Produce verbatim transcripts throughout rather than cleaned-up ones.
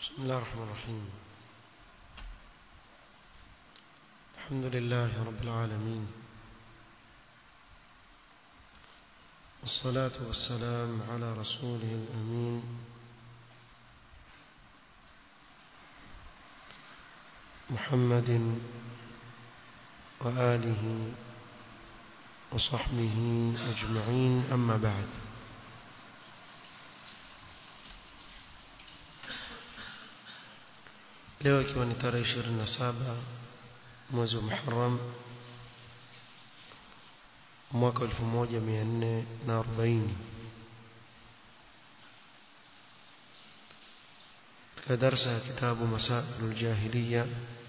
بسم الله الرحمن الرحيم. الحمد لله رب العالمين، والصلاة والسلام على رسوله الأمين محمد وآله وصحبه أجمعين، أما بعد. leo ikiwa ni tarehe ishirini na saba mwezi wa Muharram mwaka elfu moja mia nne na arobaini, katika darasa ya kitabu Masailul Jahiliya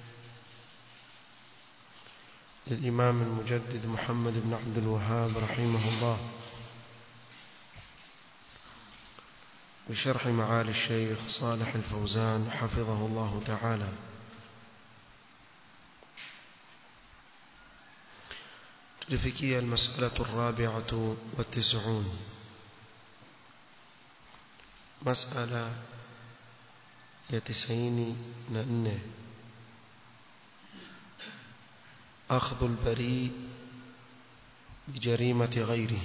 للإمام المجدد محمد بن عبد الوهاب رحمه الله بشرح معالي الشيخ صالح الفوزان حفظه الله تعالى. تلفكي المسألة الرابعة والتسعون، مسألة يتسعين نأنه أخذ البريء بجريمة غيره،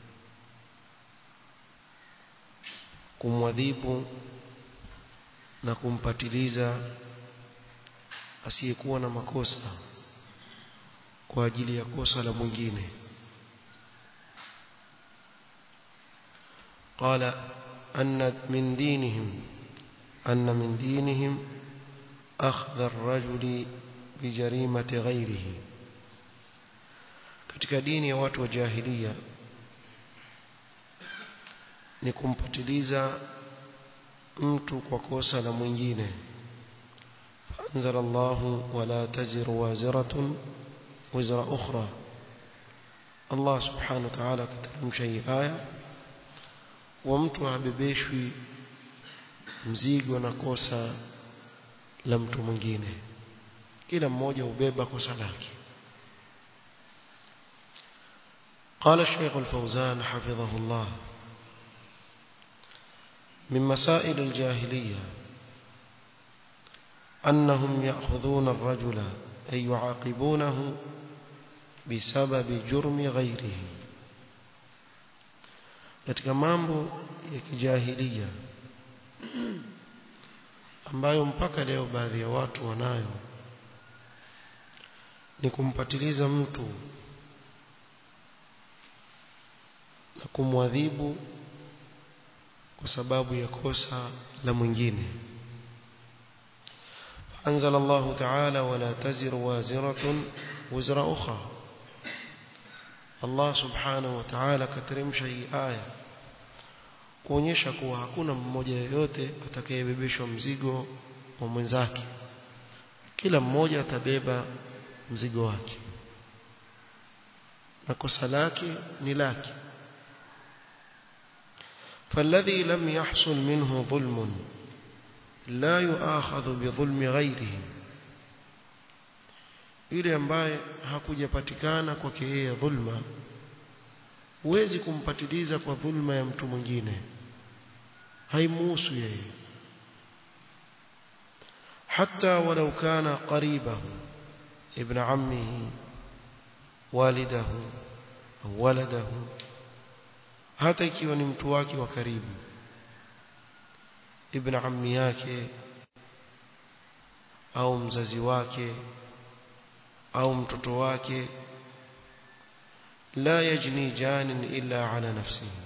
kumwadhibu na kumpatiliza asiyekuwa na makosa kwa ajili ya kosa la mwingine. qala anna min dinihim anna min dinihim akhdha ar-rajuli bi jarimati ghayrihi, katika dini ya watu wa jahiliya ni kumpatiliza mtu kwa kosa la mwingine. anzala Allahu wala taziru waziratun wizra ukhra, Allah subhanahu wa ta'ala kateremsha hii aya, wa mtu habebeshwi mzigo na kosa la mtu mwingine, kila mmoja ubeba kosa lake. قال الشيخ الفوزان حفظه الله: من مسائل الجاهلية أنهم يأخذون الرجل أي يعاقبونه بسبب جرم غيره. katika mambo ya kijahiliya ambayo mpaka leo baadhi ya watu wanayo ni kumpatiliza mtu na kumwadhibu kwa sababu ya kosa la mwingine. anzala Allah ta'ala wala taziru waziratun wizra ukhra, Allah subhanahu wa ta'ala kateremsha hii aya kuonyesha kuwa hakuna mmoja yeyote atakayebebeshwa mzigo wa mwenzake, kila mmoja atabeba mzigo wake na kosa lake ni lake. فالذي لم يحصل منه ظلم لا يؤاخذ بظلم غيره، yule ambaye hakujapatikana kwake yeye dhulma, huwezi kumpatiliza kwa dhulma ya mtu mwingine, haimuhusu yeye. حتى ولو كان قريبه ابن عمه والده أو ولده، hata ikiwa ni mtu wake wa karibu, ibn ammi yake au mzazi wake au mtoto wake, la yajni janin illa ala nafsihi,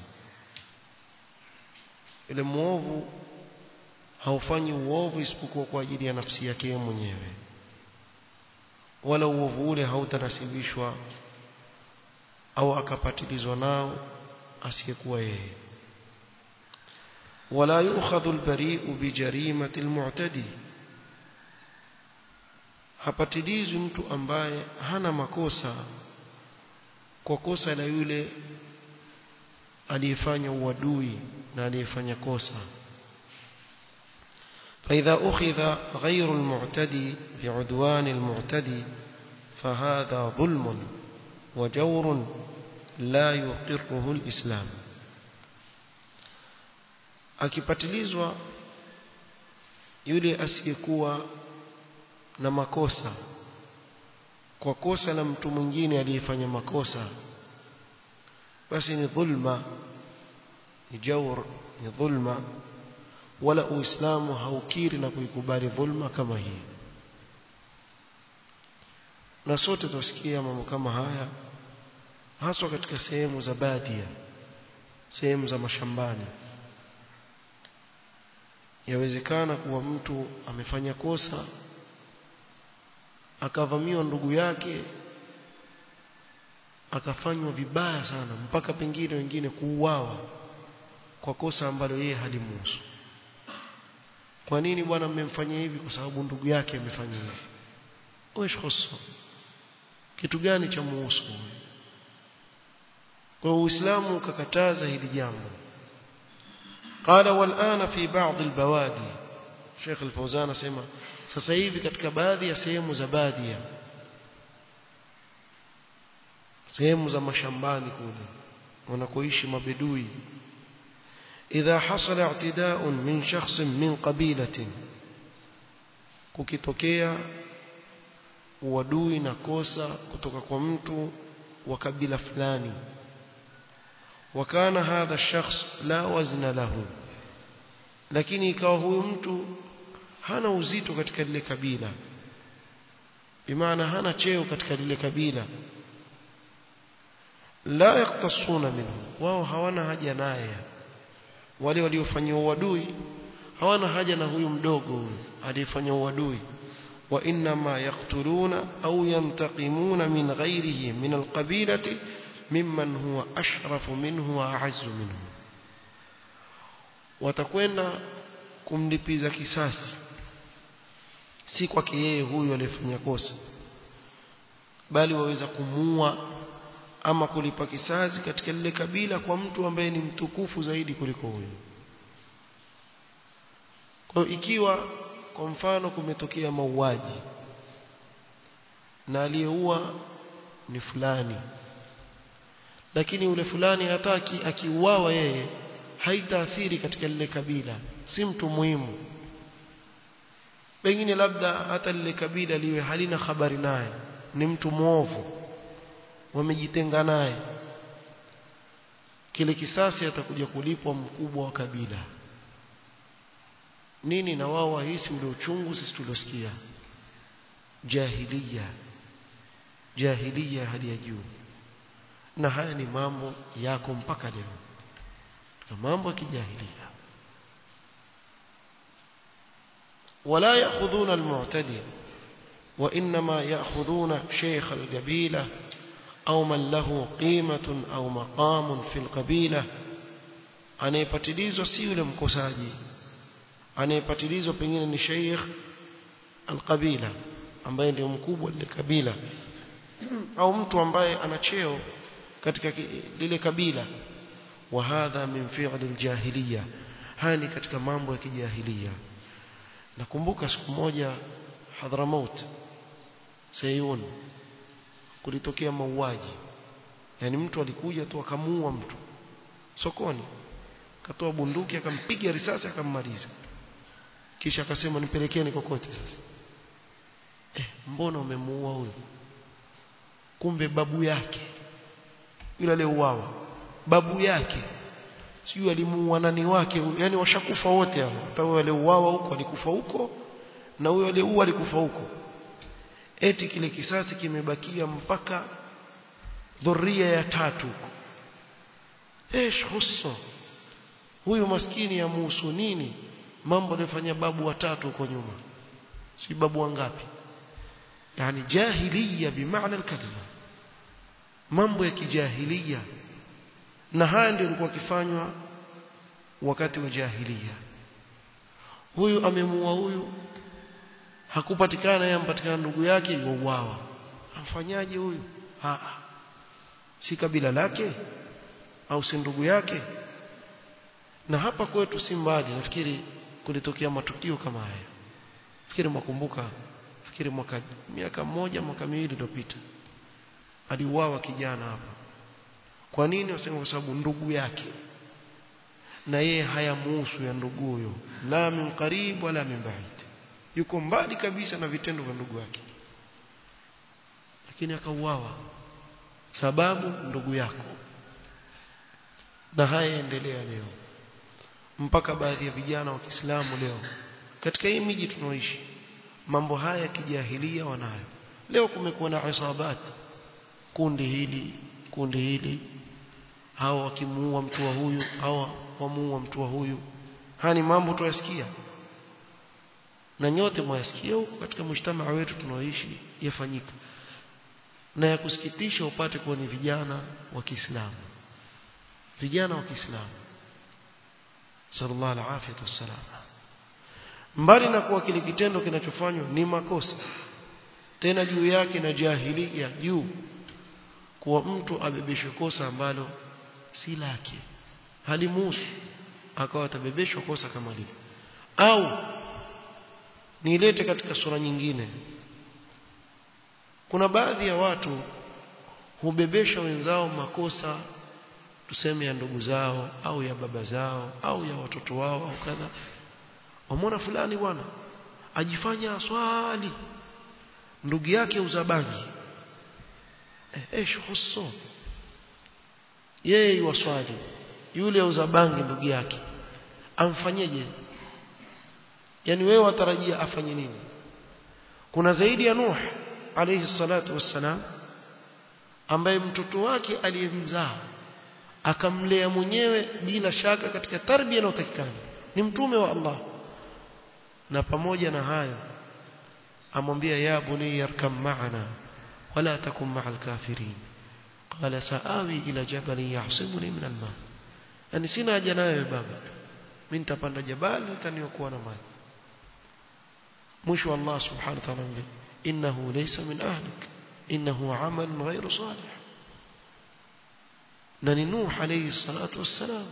ile muovu haufanyi uovu isipokuwa kwa ajili ya nafsi yake mwenyewe, wala uovu ule hautanasibishwa au akapatilizwa nao asiyekuwa yeye. wala yu'khadhu al-bari'u bi jarimati al-mu'tadi, hapatilizwi mtu ambaye hana makosa kwa kosa la yule aliyefanya uadui na aliyefanya kosa. فإذا أخذ غير المعتدي بعدوان المعتدي فهذا ظلم وجور لا يقره الإسلام. akipatilizwa yule asiyekuwa na makosa kwa kosa la mtu mwingine aliyefanya makosa, basi ni dhulma, ni jawr, ni dhulma, wala Uislamu haukiri na kuikubali dhulma kama hii. Na sote tusikia mambo kama haya haswa katika sehemu za badia, sehemu za mashambani. Yawezekana kuwa mtu amefanya kosa akavamiwa ndugu yake akafanywa vibaya sana mpaka pengine wengine kuuawa kwa kosa ambalo yeye halimuhusu. Kwa nini bwana mmemfanyia hivi? Kwa sababu ndugu yake amefanya hivi. Wesh khusu, kitu gani cha muhusu? Kwa Uislamu ukakataza hili jambo. قال والآن في بعض البوادي, Sheikh Al-Fawzan asema sasa hivi katika baadhi ya sehemu za badia, sehemu za mashambani kule wanakoishi mabedui, idha hasala i'tida'un min shakhsin min qabilatin, kukitokea uadui na kosa kutoka kwa mtu wa kabila fulani, wakana hadha shakhs la wazna lahu, lakini ikawa huyu mtu hana uzito katika lile kabila, bimaana hana cheo katika lile kabila, la yaktasuna minhu, wao hawana haja naye. Wale waliofanywa uadui hawana haja na huyu mdogo huyu aliyefanywa uadui. Wa inma yaqtuluna au yantaqimuna min ghayrihi min alqabilati mimman huwa ashrafu minhu wa a'azzu minhu, watakwenda kumlipiza kisasi si kwake yeye huyu aliyefanya kosa, bali waweza kumuua ama kulipa kisasi katika lile kabila kwa mtu ambaye ni mtukufu zaidi kuliko huyo. Kwa ikiwa kwa mfano kumetokea mauaji na aliyeua ni fulani, lakini yule fulani hataki akiuawa yeye haitaathiri katika lile kabila, si mtu muhimu, pengine labda hata lile kabila liwe halina habari naye, ni mtu muovu, wamejitenga naye, kile kisasi atakuja kulipwa mkubwa wa kabila. Nini? Na wao wahisi ule uchungu sisi tuliosikia. Jahiliya, jahiliya hali ya juu. Na haya ni mambo yako mpaka leo, na mambo ya kijahiliya. ولا يأخذون المعتدي وإنما يأخذون شيخ القبيلة أو من له قيمة أو مقام في القبيلة. anayepatilizwa si yule mkosaji, anayepatilizwa pengine ni sheikh alqabila ambaye ndio mkubwa wa kabila, au mtu ambaye ana cheo katika lile kabila. Wa hadha min fi'l aljahiliya, hani katika mambo ya kijahiliya. Nakumbuka siku moja Hadramaut Sayun kulitokea mauaji, yani mtu alikuja tu akamuua mtu sokoni, katoa bunduki akampiga risasi akammaliza, kisha akasema nipelekeni kokote. Sasa eh, mbona umemuua huyo? Kumbe babu yake yule aliyeuawa, babu yake sijui alimuua nani wake, yani washakufa wote hao. Hata wale waliouawa huko walikufa huko, na huyo aliyeua alikufa huko. Eti kile kisasi kimebakia mpaka dhuria ya tatu huko. Esh husso, huyu maskini ya muhusu nini mambo aliyofanya babu watatu huko nyuma, si babu wangapi? Yani jahiliya bimaana alkalima, mambo ya kijahiliya. Na haya ndio yalikuwa kifanywa wakati wa jahiliya. Huyu amemuua huyu, hakupatikana yeye, ampatikana ndugu yake yuuawa. Amfanyaje huyu? Ah, si kabila lake au si ndugu yake? Na hapa kwetu si mbali, nafikiri kulitokea matukio kama haya. Fikiri mwakumbuka, fikiri mwaka miaka moja mwaka miwili iliyopita aliuawa kijana hapa. Kwa nini? Wasema kwa sababu ndugu yake. na yeye hayamuhusu ya ndugu huyo, la min qarib wala min ba'id, yuko mbali kabisa na vitendo vya ndugu yake, lakini akauawa sababu ndugu yako. Na haya yaendelea leo mpaka baadhi ya vijana wa Kiislamu leo katika hii miji tunaoishi, mambo haya kijahilia wanayo. Leo kumekuwa na isabat, kundi hili kundi hili, hao wakimuua mtu wa huyu, hao wamuua mtu wa huyu. Hani mambo tuyasikia na nyote mwasikia huko katika mshtama wetu tunaoishi yafanyika, na ya kusikitisha upate kuwa ni vijana wa Kiislamu, vijana wa Kiislamu, sallallahu alaihi wasallam. Mbali na kuwa kile kitendo kinachofanywa ni makosa, tena juu yake na jahilia juu, kuwa mtu abebeshwe kosa ambalo si lake, halimuhusu, akawa atabebeshwa kosa kama lile. Au niilete katika sura nyingine, kuna baadhi ya watu hubebesha wenzao makosa, tuseme ya ndugu zao au ya baba zao au ya watoto wao au kadha. Wamwona fulani bwana ajifanya swali, ndugu yake uzabangi, ايش خصه yeye waswali, yule uzabangi ndugu yake amfanyeje? Yani wewe watarajia afanye nini? Kuna zaidi ya Nuh alayhi salatu wassalam, ambaye mtoto wake aliyemzaa akamlea mwenyewe bila shaka katika tarbia inayotakikana, ni mtume wa Allah, na pamoja na hayo amwambia ya bunayya yarkam ma'ana wala takum ma'al kafirin, qala saawi ila jabalin yahsimuni min alma, yani sina haja nawe baba, mimi nitapanda jabali litaniokoa na maji. Mwisho Allah subhanahu wa ta'ala innahu laysa min ahlik innahu amalun ghayru salih. Na ni Nuh alayhi salatu wassalam.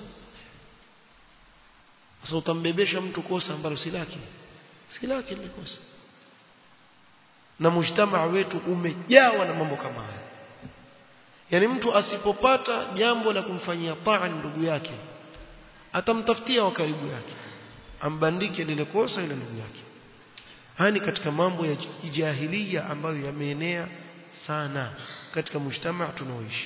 Sasa utambebesha mtu kosa ambalo si lake, si lake ile kosa. Na mujtamaa wetu umejawa na mambo kama haya. Yani mtu asipopata jambo la kumfanyia taa ndugu yake, atamtafutia wa karibu yake ambandike lile kosa ile ndugu yake. Hani katika mambo ya jahiliya ambayo yameenea sana katika mujtamaa tunaoishi.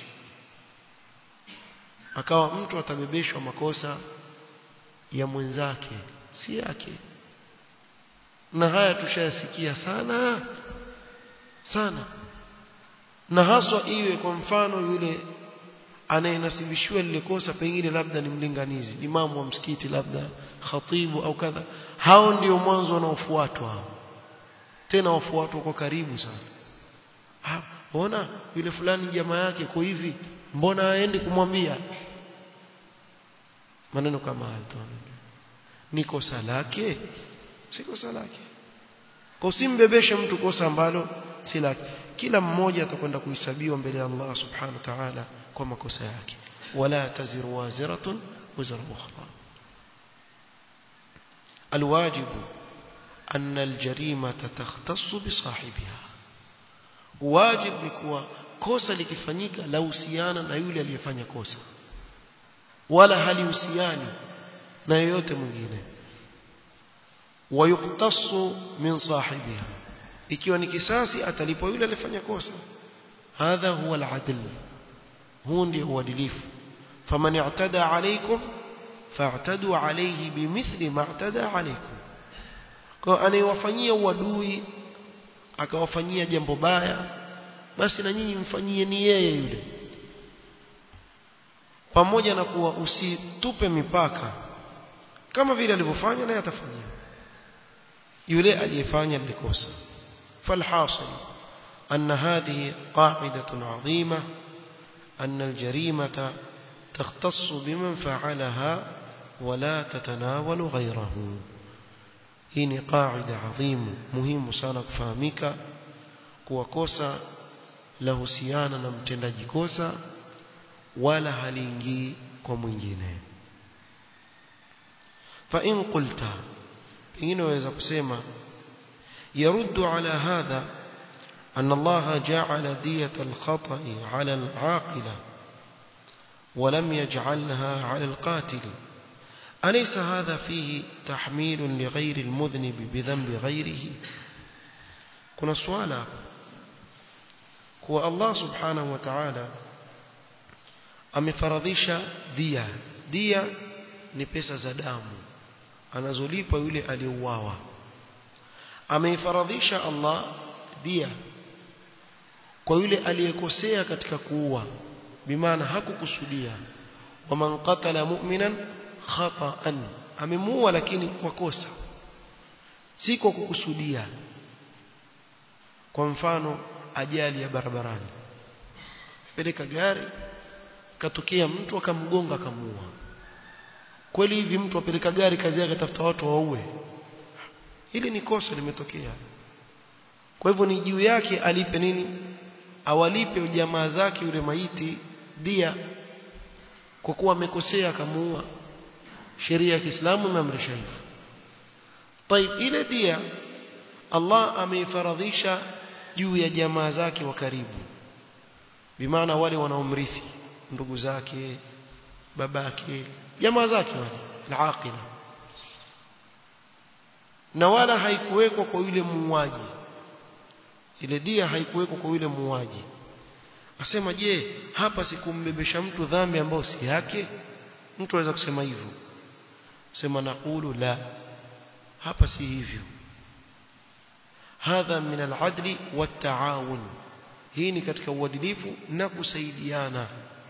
Akawa mtu atabebeshwa makosa ya mwenzake si yake. Na haya tushayasikia sana sana, na haswa iwe kwa mfano yule anayenasibishwa lile kosa pengine labda ni mlinganizi, imamu wa msikiti, labda khatibu au kadha. Hao ndio mwanzo wanaofuatwa, tena wafuatwa kwa karibu sana. Ha, ona yule fulani jamaa yake kwa hivi, mbona aende kumwambia? Maneno kama hayo ni kosa lake, si kosa lake. Kwa usimbebeshe mtu kosa ambalo si lake. Kila mmoja atakwenda kuhesabiwa mbele ya Allah subhanahu wa ta'ala kwa makosa yake. Wala taziru waziratun wizra ukhra. Alwajibu anna aljarimata takhtassu bisahibiha. Wajib ni kuwa kosa likifanyika la husiana na yule aliyefanya kosa, wala halihusiani na yeyote mwingine. Wayuqtassu min sahibiha, ikiwa ni kisasi atalipwa yule aliyefanya kosa. Hadha huwa al-adl, huu ndio uadilifu. Faman i'tada alaykum fa'tadu alayhi bimithli ma i'tada alaykum. Kwa anayewafanyia uadui akawafanyia jambo baya, basi na nyinyi mfanyie ni yeye yule, pamoja na kuwa usitupe mipaka kama vile alivyofanya naye atafanyia yule aliyefanya likosa. فالحاصل أن هذه قاعدة عظيمة أن الجريمة تختص بمن فعلها ولا تتناول غيره. هي قاعدة عظيمة مهم sana kufahamika kuwa kosa la husiana na mtendaji kosa wala haliingii kwa mwingine. Fa in qulta, pengine waweza kusema يرد على هذا أن الله جعل دية الخطأ على العاقلة ولم يجعلها على القاتل. أليس هذا فيه تحميل لغير المذنب بذنب غيره؟ kuna swala kwa Allah subhanahu wa ta'ala amefaradhisha dia. Dia ni pesa za damu anazolipa yule aliyeuawa. Ameifaradhisha Allah dia kwa yule aliyekosea katika kuua, bimaana hakukusudia. Waman qatala mu'minan khata'an, amemuua lakini kwa kosa, si kwa kukusudia. Kwa mfano ajali ya barabarani, peleka gari katokea mtu akamgonga akamuua. Kweli hivi mtu apeleka gari kazi yake tafuta watu waue? Hili ni kosa limetokea. Kwa hivyo ni juu yake alipe nini? Awalipe jamaa zake yule maiti dia kwa kuwa amekosea akamuua. Sheria ya Kiislamu imeamrisha hivyo. Taib, ile dia Allah ameifaradhisha juu ya jamaa zake wa karibu, bimaana wale wanaomrithi, ndugu zake, babake, jamaa zake wale al-aqila. Na wala haikuwekwa kwa yule muuaji, ile dia haikuwekwa kwa yule muuaji. Asema je, hapa sikumbebesha mtu dhambi ambayo si yake? Mtu anaweza kusema hivyo. Sema naqulu la, hapa si hivyo. Hadha min al-adli wat-ta'awun, hii ni katika uadilifu na kusaidiana.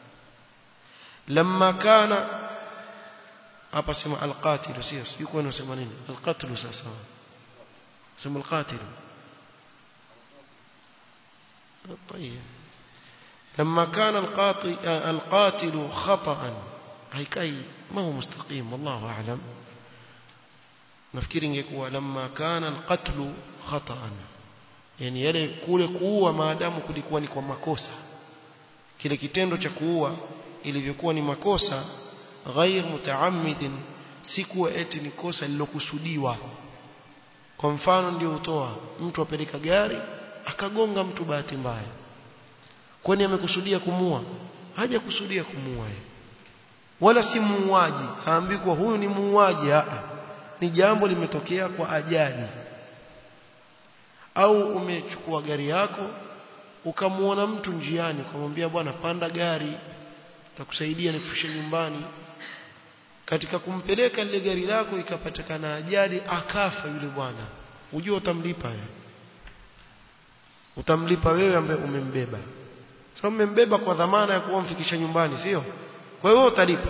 Lamma kana, hapa sema al-qatil, sio sio kwa nasema nini al-qatl. Sasa sema al-qatil. طيب لما كان القاتل القاتل خطأ هيكاي ما هو مستقيم والله أعلم. nafikiri ingekuwa lamma kana alqatlu khata'an, yani yale kule kuua maadamu kulikuwa ni kwa makosa, kile kitendo cha kuua ilivyokuwa ni makosa, ghair mutaammidin, si kuwa eti ni kosa lilokusudiwa. Kwa mfano ndio utoa mtu apeleka gari akagonga mtu bahati mbaya, kwani amekusudia kumua? Hajakusudia kumua yeye, wala si muuaji, haambi kwa huyu ni muuaji. Aa, ni jambo limetokea kwa ajali. Au umechukua gari yako ukamuona mtu njiani ukamwambia bwana panda gari takusaidia nikufikishe nyumbani. Katika kumpeleka ile gari lako ikapatikana ajali akafa yule bwana, unajua utamlipa yeye? Utamlipa wewe ambaye umembeba. Sasa umembeba kwa dhamana ya kuamfikisha nyumbani, sio? Kwa hiyo utalipa.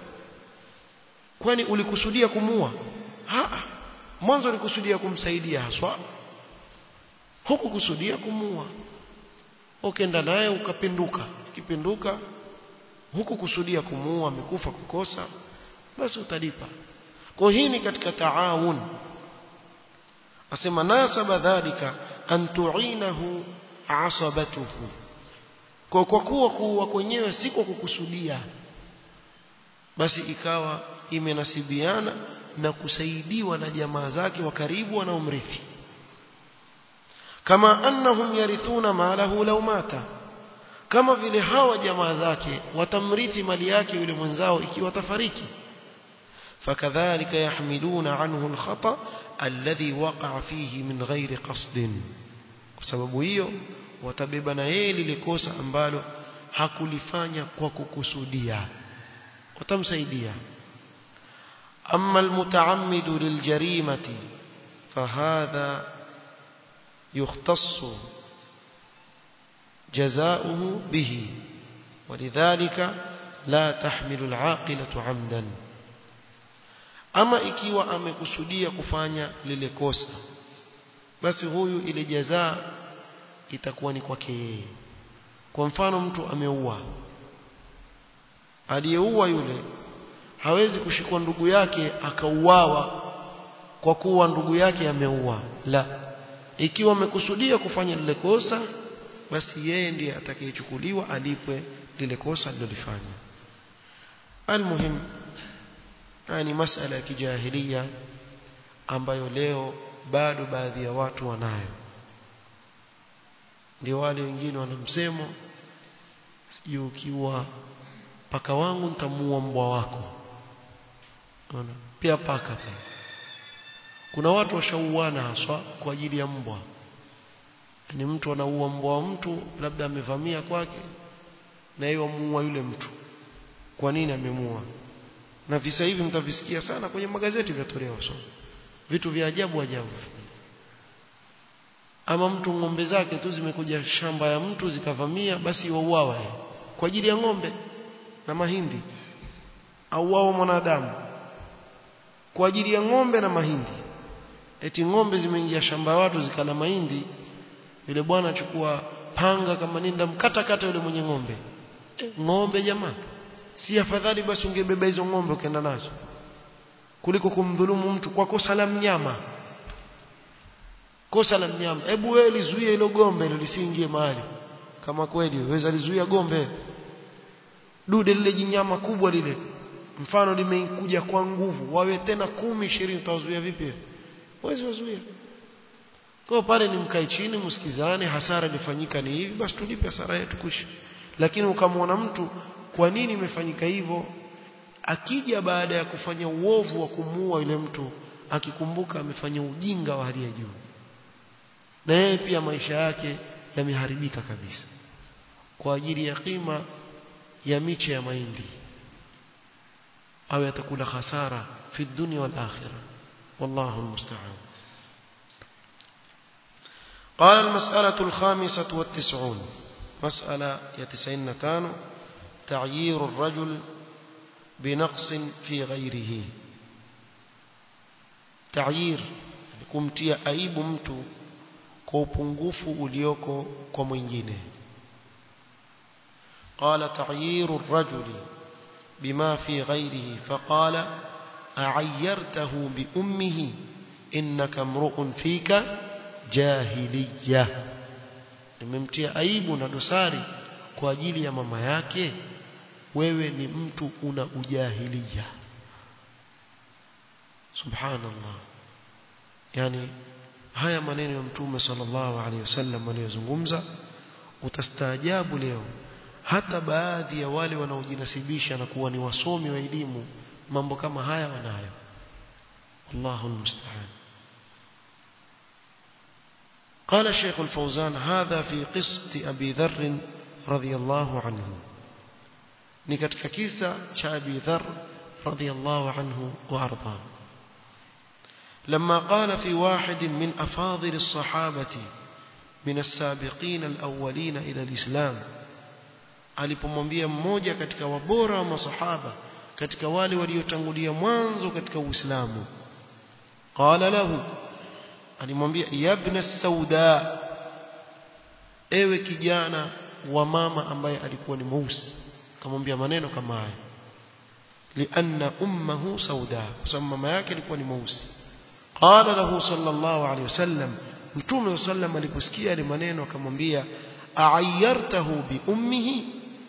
Kwani ulikusudia kumua? Haa, mwanzo ulikusudia kumsaidia haswa, hukukusudia kumua. Ukaenda naye ukapinduka, kipinduka hukukusudia kumua, amekufa kukosa, basi utalipa. Kwa hii ni katika taawun. Asema nasaba dhalika an tu'inahu asabatuhu, kwa kwa kuwa kuwa kwenyewe si kwa kukusudia, basi ikawa imenasibiana na kusaidiwa na jamaa zake wa karibu wanaomrithi. Kama annahum yarithuna malahu law mata, kama vile hawa jamaa zake watamrithi mali yake yule mwenzao ikiwa tafariki. Fakadhalika yahmiluna anhu alkhata alladhi waqa'a fihi min ghairi qasdin, kwa sababu hiyo watabeba na yeye lile kosa ambalo hakulifanya kwa kukusudia, watamsaidia. أما المتعمد للجريمة فهذا يختص جزاؤه به، ولذلك لا تحمل العاقلة عمدا. أما ikiwa amekusudia kufanya lile kosa, basi huyu ile jazaa itakuwa ni kwake yeye. Kwa mfano mtu ameua, aliyeua yule hawezi kushikwa ndugu yake akauawa kwa kuwa ndugu yake ameua. La, ikiwa amekusudia kufanya lile kosa, basi yeye ndiye atakayechukuliwa alipwe lile kosa alilofanya. Almuhim, yani masala ya kijahilia ambayo leo bado baadhi ya watu wanayo. Ndio wale wengine wanamsemo, sijui ukiwa paka wangu nitamuua mbwa wako. Ona pia paka pia. Kuna watu washauana haswa kwa ajili ya mbwa. Ni mtu anaua mbwa wa mtu labda amevamia kwake na yeye amuua yule mtu. Kwa nini amemuua? Na visa hivi mtavisikia sana kwenye magazeti vyatolewa so. Vitu vya ajabu ajabu. Ama mtu ng'ombe zake tu zimekuja shamba ya mtu zikavamia basi wauawa kwa ajili ya ng'ombe na mahindi. Au wao mwanadamu kwa ajili ya ng'ombe na mahindi. Eti ng'ombe zimeingia shamba watu zikala mahindi, yule bwana achukua panga kama ninda mkata kata yule mwenye ng'ombe. E, ng'ombe jamaa, si afadhali basi ungebeba hizo ng'ombe ukaenda nazo kuliko kumdhulumu mtu kwa kosa la mnyama. Kosa la mnyama, hebu wewe lizuie hilo gombe hilo lisiingie mahali. Kama kweli waweza lizuia gombe, dude lile jinyama kubwa lile, mfano limekuja kwa nguvu, wawe tena kumi ishirini, utawazuia vipi? Waweza wazuia. Kwa pale ni mkae chini msikizane, hasara ilifanyika ni hivi, basi tulipe hasara yetu kuishi. Lakini ukamwona mtu kwa nini imefanyika hivyo, akija baada ya kufanya uovu wa kumuua yule mtu akikumbuka amefanya ujinga wa hali ya juu, na yeye pia maisha yake yameharibika kabisa kwa ajili ya kima ya miche ya mahindi, au yatakula hasara fi dunya wal akhirah. wallahu almusta'an. قال المسألة الخامسة والتسعون مسألة يتسعين نتان تعيير الرجل بنقص في غيره. تعيير kumtia aibu mtu kwa upungufu ulioko kwa mwingine. قال تعيير الرجل بما في غيره فقال أعيرته بأمه إنك امرؤ فيك جاهلية. Nimemtia aibu na dosari kwa ajili ya mama yake, wewe ni mtu una ujahiliya. Subhanallah. Yani haya maneno ya Mtume sallallahu alaihi wasallam aliyozungumza, utastaajabu leo hata baadhi ya wale wanaojinasibisha na kuwa ni wasomi wa elimu mambo kama haya wanayo. Allahu almusta'an. قال الشيخ الفوزان هذا في قصة أبي ذر رضي الله عنه. نكتك كيسة أبي ذر رضي الله عنه وأرضاه لما قال في واحد من أفاضل الصحابة من السابقين الأولين إلى الإسلام, alipomwambia mmoja katika wabora wa masahaba katika wale waliotangulia mwanzo katika Uislamu, qala lahu, alimwambia ya ibn as-sauda, ewe kijana wa mama ambaye alikuwa ni mweusi. Akamwambia maneno kama haya lianna ummuhu sauda, kwa sababu mama yake alikuwa ni mweusi. Qala lahu sallallahu alayhi wasallam, Mtume sallam aliposikia ile maneno akamwambia a'ayyartahu bi ummihi.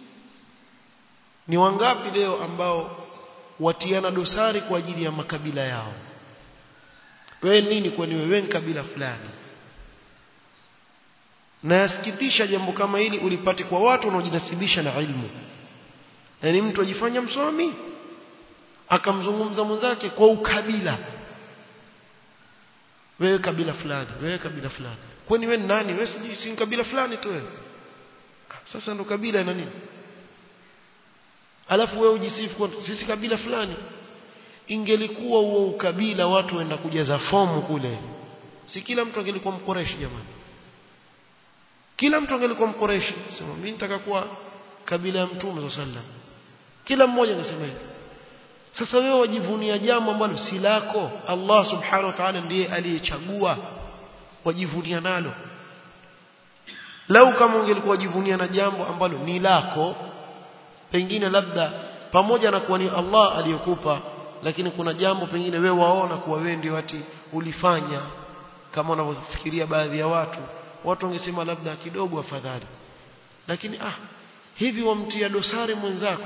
Ni wangapi leo ambao watiana dosari kwa ajili ya makabila yao? Wewe nini kwani wewe ni kabila fulani? Na yasikitisha jambo kama hili ulipate kwa watu wanaojinasibisha na ilmu. Yaani mtu ajifanya msomi akamzungumza mwenzake kwa ukabila, wewe kabila fulani, wewe kabila fulani. Kwani wewe nani? Wewe si, si kabila fulani tu wewe. Sasa ndo kabila ina nini? Alafu wewe ujisifu kwa sisi kabila fulani. Ingelikuwa huo ukabila watu waenda kujaza fomu kule, si kila mtu angelikuwa mkoreshi jamani? Kila mtu angelikuwa mkoreshi, sema mimi nataka kuwa kabila ya Mtume sallallahu alaihi wasallam, kila mmoja anasema hivi. Sasa wewe wajivunia jambo ambalo si lako. Allah subhanahu wa ta'ala ndiye aliyechagua, wajivunia nalo. Lau kama ungelikuwa wajivunia na jambo ambalo ni lako, pengine labda pamoja na kuwa ni Allah aliyokupa, lakini kuna jambo pengine wewe waona kuwa wewe ndio ati ulifanya, kama wanavyofikiria baadhi ya watu, watu wangesema labda kidogo afadhali. Lakini ah, hivi wamtia dosari mwenzako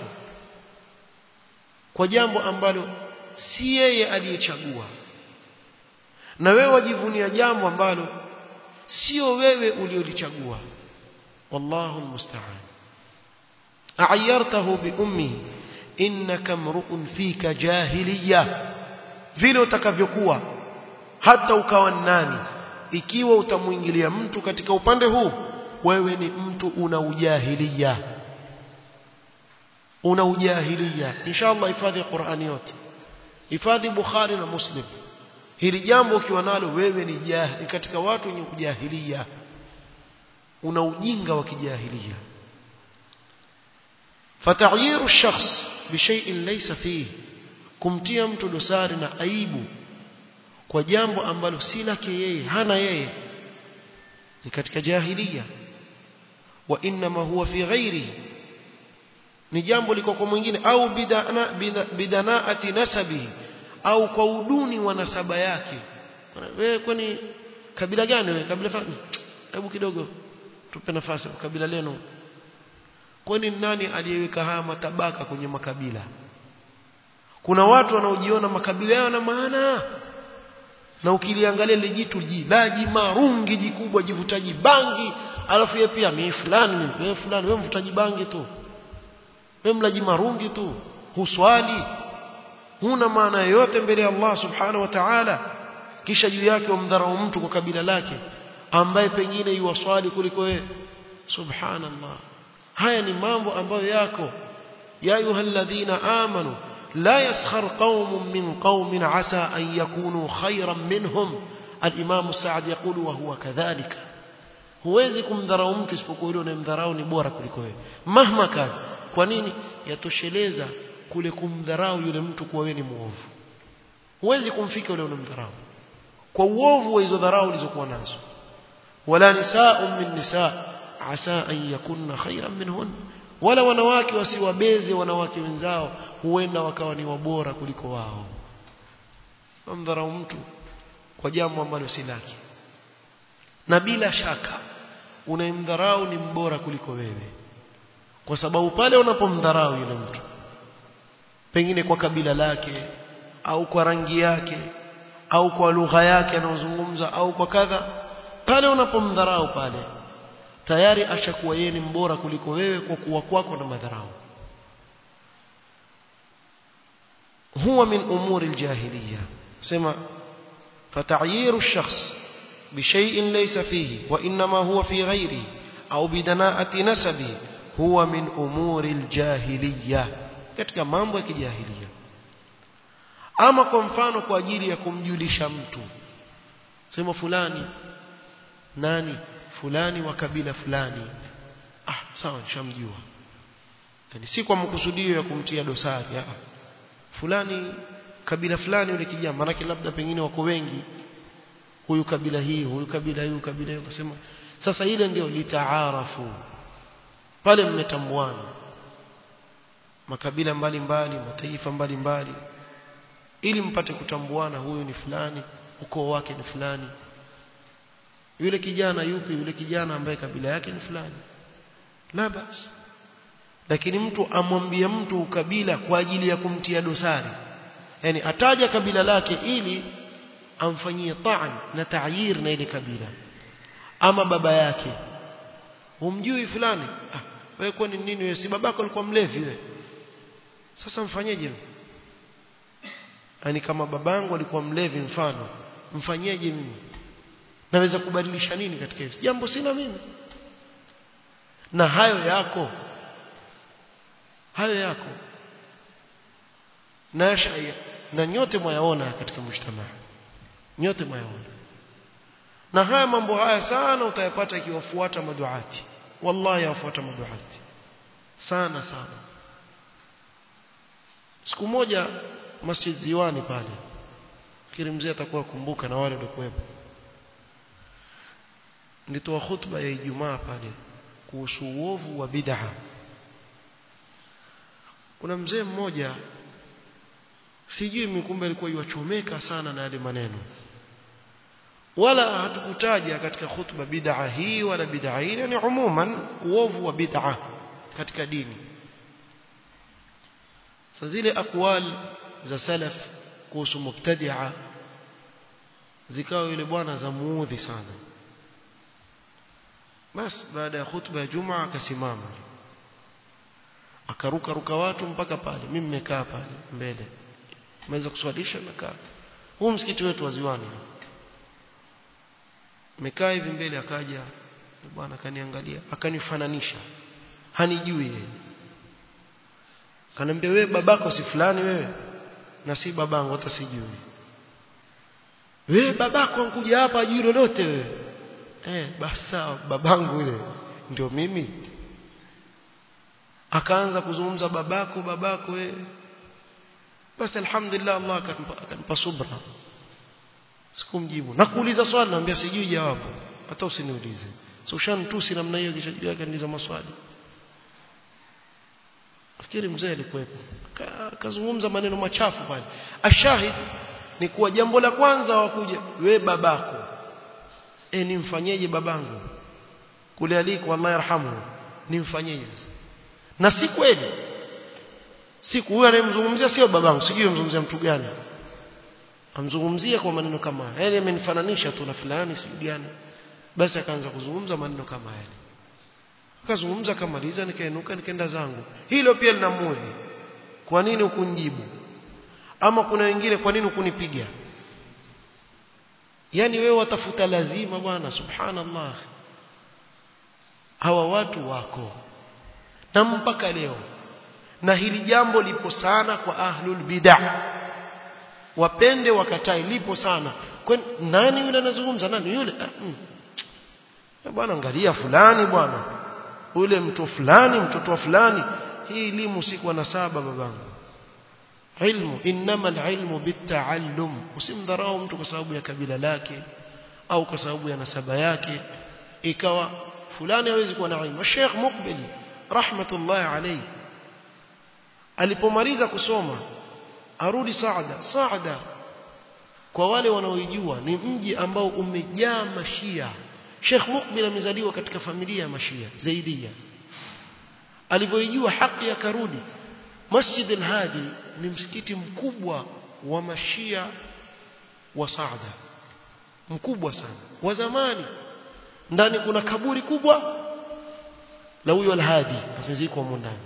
kwa jambo ambalo si yeye aliyechagua, na wewe wajivunia jambo ambalo sio wewe uliolichagua. Wallahu almusta'an. A'ayyartahu bi ummihi innaka mru'un fika jahiliya, vile utakavyokuwa hata ukawa nani, ikiwa utamuingilia mtu katika upande huu, wewe ni mtu una ujahiliya, una ujahiliya. Inshallah hifadhi Qur'ani yote, hifadhi Bukhari na Muslim. Hili jambo ukiwa nalo wewe ni jahili, katika watu wenye ujahiliya, una ujinga wa kijahiliya. Fataghiru ash-shakhs bi shay'in laysa fihi, kumtia mtu dosari na aibu kwa jambo ambalo si lake yeye, hana yeye, ni katika jahiliya. Wa inma huwa fi ghairi, ni jambo liko kwa mwingine, au bidana bidanaati nasabihi, au kwa uduni wa nasaba yake. Wewe kwani kabila gani wewe? Kabila fulani. Hebu kidogo tupe nafasi, kabila lenu. Kwani nani aliyeweka haya matabaka kwenye makabila? Kuna watu wanaojiona makabila yao na maana, na ukiliangalia ile jitu jilaji marungi jikubwa jivutaji bangi, alafu yeye pia mimi fulani, mimi wewe fulani, wewe mvutaji bangi tu, wewe mlaji marungi tu, huswali, huna maana yoyote mbele ya Allah subhanahu wa ta'ala. Kisha juu yake umdharau mtu kwa kabila lake ambaye pengine yuwaswali kuliko wewe. Subhanallah, haya ni mambo ambayo yako. Ya ayyuhalladhina amanu la yaskhar qaumun min qaumin asa an yakunu khayran minhum. Al-Imam Sa'd yaqulu wa huwa kadhalika, huwezi kumdharau mtu isipokuwa yule unayemdharau ni bora kuliko wewe mahma kan. Kwa nini? Yatosheleza kule kumdharau yule mtu kuwa wewe ni muovu. Huwezi kumfika yule unamdharau kwa uovu wa hizo dharau ulizokuwa nazo. Wala nisaa'un min nisaa asa an yakunna khayran minhun, wala wanawake wasiwabeze wanawake wenzao, huenda wakawa ni wabora kuliko wao. Mdharau mtu kwa jambo ambalo si lake, na bila shaka unayemdharau ni mbora kuliko wewe, kwa sababu pale unapomdharau yule mtu pengine kwa kabila lake au kwa rangi yake au kwa lugha yake anayozungumza au kwa kadha, pale unapomdharau pale tayari ashakuwa yeye ni mbora kuliko wewe kwa kuwa kwako na madharau. Huwa min umuri aljahiliya. Sema fataghiru ash-shakhs bi shay'in laysa fihi wa inma huwa fi ghayrihi au bidanaati nasabi, huwa min umuri aljahiliya, katika mambo ya kijahiliya. Ama kwa mfano kwa ajili ya kumjulisha mtu, sema fulani nani, fulani wa kabila fulani, ah sawa nishamjua, yani si kwa mkusudio ya kumtia dosari. Ah, fulani kabila fulani yule kijana, maana labda pengine wako wengi, huyu kabila hii, huyu kabila hii, huyu kabila hiyo, kusema sasa ile ndio litaarafu, pale mmetambuana makabila mbalimbali, mataifa mbalimbali, ili mpate kutambuana, huyu ni fulani, ukoo wake ni fulani. Yule kijana yupi? Yule kijana ambaye kabila yake ni fulani, la basi. Lakini mtu amwambie mtu ukabila kwa ajili ya kumtia dosari, yani ataja kabila lake ili amfanyie ta'an na ta'yir na ile kabila. Ama baba yake, humjui fulani, ah wewe kwa nini wewe, si babako alikuwa mlevi wewe, sasa mfanyeje? Yani kama babangu alikuwa mlevi mfano, mfanyeje mimi? Naweza kubadilisha nini katika hiyo jambo? Sina mimi. Na hayo yako, hayo yako na shaya, na nyote mwayaona katika mshtama, nyote mwayaona. Na haya mambo haya sana utayapata ikiwafuata maduati, wallahi yafuata maduati sana sana. Siku moja Masjid Ziwani pale, fikiri mzee atakuwa kumbuka na wale waliokuwepo, nilitoa khutba ya Ijumaa pale kuhusu uovu wa bid'a. Kuna mzee mmoja sijui mikumbe alikuwa yuachomeka sana na yale maneno, wala hatukutaja katika khutba bid'a hii wala bid'a hii, yani umuman uovu wa bid'a katika dini. Sasa zile aqwal za salaf kuhusu mubtadi'a zikawa yule bwana za muudhi sana. Bas baada ya khutba ya Jumaa akasimama akaruka ruka watu mpaka pale. Mimi nimekaa pale mbele, nimeweza kuswalisha, nimekaa huu msikiti wetu wa Ziwani, nimekaa hivi mbele. Akaja bwana akaniangalia, akanifananisha, hanijui yeye, kanambia wewe babako si fulani wewe, na si babangu hata sijui. Wewe babako ankuja hapa ajui lolote wewe. Eh basi babangu yule ndio mimi. Akaanza kuzungumza babako babako wewe. Basi alhamdulillah Allah akanipa akanipa subra. Sikumjibu. Nakuuliza swali naambia sijui jawabu. Hata usiniulize. So shantusi namna hiyo kisha juu akaniuliza maswali. Fikiri mzee alikuwepo. Akazungumza maneno machafu pale. Ashahid ni kuwa jambo la kwanza wakuja we babako. Eh nimfanyeje babangu? Kule aliko Allah yarhamu. Nimfanyeje sasa? Na si kweli. Siku huyo anayemzungumzia sio babangu, sijui mzungumzia mtu gani. Amzungumzia kwa maneno kama haya. Yeye amenifananisha tu na fulani sijui gani. Basi akaanza kuzungumza maneno kama yale. Akazungumza kamaliza, nikainuka nikaenda zangu. Hilo pia linamuudhi. Kwa nini ukunijibu? Ama kuna wengine kwa nini ukunipiga? Yaani wewe watafuta lazima bwana, subhanallah. Hawa watu wako na mpaka leo. Na hili jambo lipo sana kwa ahlul bid'ah. Wapende wakatai lipo sana. Kwa nani yule anazungumza nani yule? Ah, bwana angalia fulani bwana. Ule mtu fulani, mtoto wa fulani. Hii elimu si kwa nasaba babangu. Ilmu innamal ilmu bitaallum. Usimdharau mtu kwa sababu ya kabila lake au kwa sababu ya nasaba yake. Ikawa fulani hawezi kuwa na ilmu. Sheikh Muqbil rahmatullahi alayhi alipomaliza kusoma arudi Saada. Saada kwa wale wanaoijua ni mji ambao umejaa mashia. Sheikh Muqbil amezaliwa katika familia ya mashia Zaidia. Alivyojua haki akarudi. Masjid al-Hadi ni msikiti mkubwa wa mashia wa Saada, mkubwa sana wa zamani. Ndani kuna kaburi kubwa la huyo al-Hadi afizikwa humo ndani.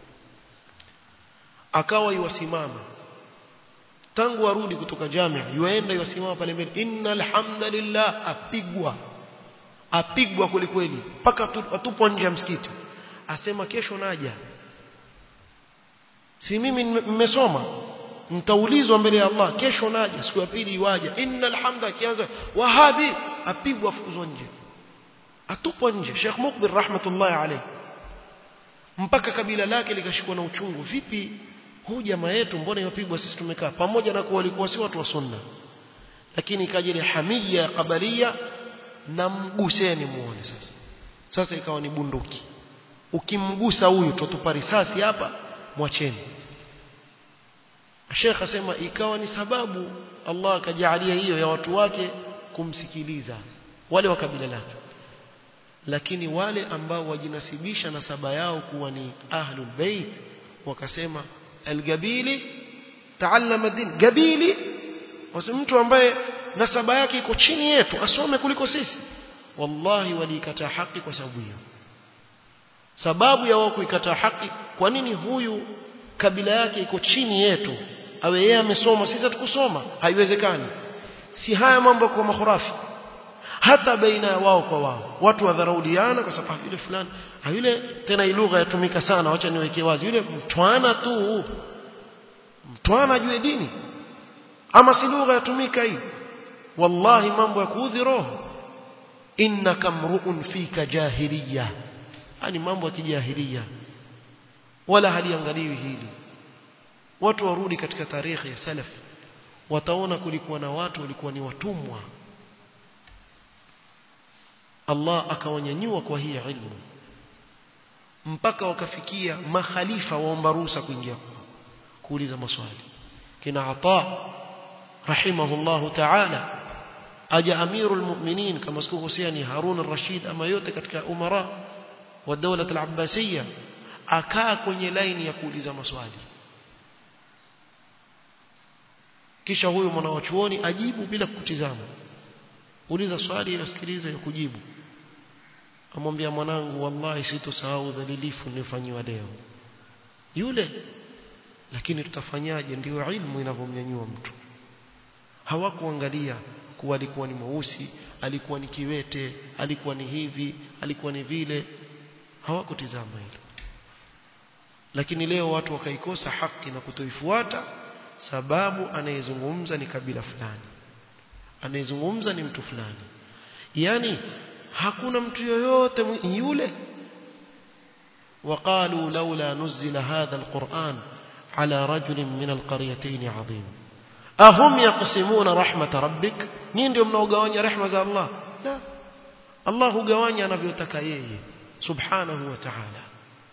Akawa yuwasimama tangu arudi kutoka jamia, yuaenda yuwasimama pale mbele, innal hamdalillah, apigwa apigwa kweli kweli mpaka atupwa nje ya msikiti. Asema kesho naja, si mimi nimesoma, nitaulizwa mbele ya Allah. Kesho naja, siku ya pili iwaja, innal hamda, kianza wahabi, apigwa afukuzwa nje, atupwa nje. Sheikh Muqbil rahmatullahi alayhi mpaka kabila lake likashikwa na uchungu. Vipi huu jamaa yetu mbona yapigwa sisi tumekaa pamoja, na kwa walikuwa si watu wa sunna, lakini ikaja ile hamia qabalia na mguseni muone sasa. Sasa ikawa ni bunduki, ukimgusa huyu tutupa risasi hapa, mwacheni. Sheikh asema ikawa ni sababu Allah akajalia hiyo ya watu wake kumsikiliza wale wa kabila lake. Lakini wale ambao wajinasibisha nasaba yao kuwa ni ahlul bait wakasema al-Gabili taallama din. Gabili wasi mtu ambaye nasaba yake iko chini yetu, asome kuliko sisi. Wallahi walikataa haki kwa sababu hiyo. Sababu ya wao kuikataa haki, kwa nini huyu kabila yake iko chini yetu awe yeye amesoma sisi hatukusoma? Haiwezekani. Si haya mambo kwa makhurafi. Hata baina ya wao kwa wao watu wadharauliana kwa sababu yule fulani yule, tena hii lugha yatumika sana, acha niweke wazi, yule mtwana tu, mtwana ajue dini, ama si lugha yatumika hii? Wallahi mambo ya kuudhi roho. Innaka mru'un fika jahiliya, yani mambo ya kijahiliya, wala haliangaliwi hili. Watu warudi katika tarehe ya salaf, wataona kulikuwa na watu walikuwa ni watumwa, Allah akawanyanyua kwa hii ilmu mpaka wakafikia makhalifa waomba ruhusa kuingia kuuliza maswali. Kina Ata rahimahullahu ta'ala, aja amirul mu'minin kama sikukosea ni Harun al-Rashid ama yote katika umara wa dawla al-Abbasiyya, akaa kwenye laini ya kuuliza maswali. Kisha huyo mwanachuoni ajibu bila kutizama. Uliza swali asikilize ya kujibu. Amwambia mwanangu, wallahi sitosahau dhalilifu nilifanywa leo. yule lakini tutafanyaje ndio ilmu inavyomnyanyua mtu hawakuangalia kuwa alikuwa ni mweusi alikuwa ni kiwete alikuwa ni hivi alikuwa ni vile hawakutizama hilo lakini leo watu wakaikosa haki na kutoifuata sababu anayezungumza ni kabila fulani anayezungumza ni mtu fulani yani hakuna mtu yoyote yule وقالوا لولا نزل هذا القرآن على رجل من القريتين عظيم أهم يقسمون رحمة ربك مين ndio mnaogawanya rehema za Allah la Allah hugawanya anavyotaka yeye subhanahu wa ta'ala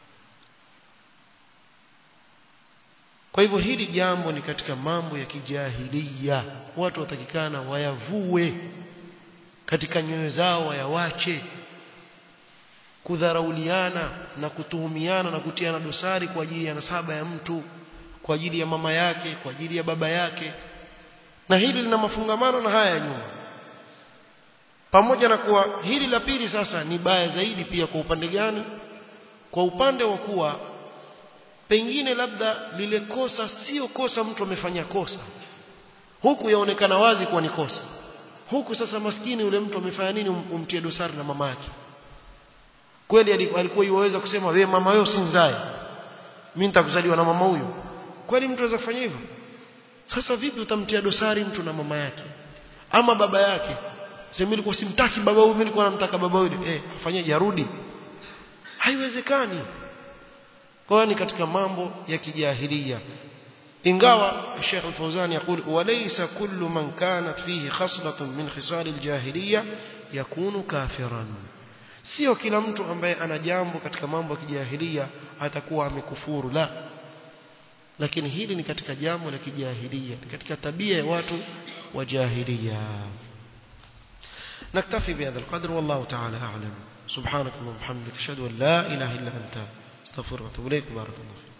kwa hivyo hili jambo ni katika mambo ya kijahilia watu watakikana wayavue katika nyoyo zao wayawache kudharauliana na kutuhumiana na kutiana dosari kwa ajili ya nasaba ya mtu kwa ajili ya mama yake kwa ajili ya baba yake na hili lina mafungamano na haya nyuma pamoja na kuwa hili la pili sasa ni baya zaidi pia kwa upande gani kwa upande wa kuwa pengine labda lile kosa sio kosa mtu amefanya kosa huku yaonekana wazi kuwa ni kosa huku sasa maskini yule mtu amefanya nini umtie dosari na mama yake kweli alikuwa yuweza kusema wewe mama wewe usinzae mimi nitakuzaliwa na mama huyu kweli mtu anaweza kufanya hivyo sasa vipi utamtia dosari mtu na mama yake ama baba yake sema nilikuwa simtaki baba huyu mimi nilikuwa namtaka baba huyu eh afanyaje arudi haiwezekani kwa ni katika mambo ya kijahilia ingawa Sheikh Al-Fawzan yakul walaysa kullu man kanat fihi khaslatun min khisal al-jahiliya yakunu kafiran sio kila mtu ambaye ana jambo katika mambo ya kijahilia atakuwa amekufuru la lakini hili ni katika jambo la kijahilia katika tabia ya watu wa jahilia naktafi bihadha alqadr wallahu ta'ala a'lam subhanakallahumma wa bihamdika ashhadu an la ilaha illa anta astaghfiruka wa atubu ilayk barakallahu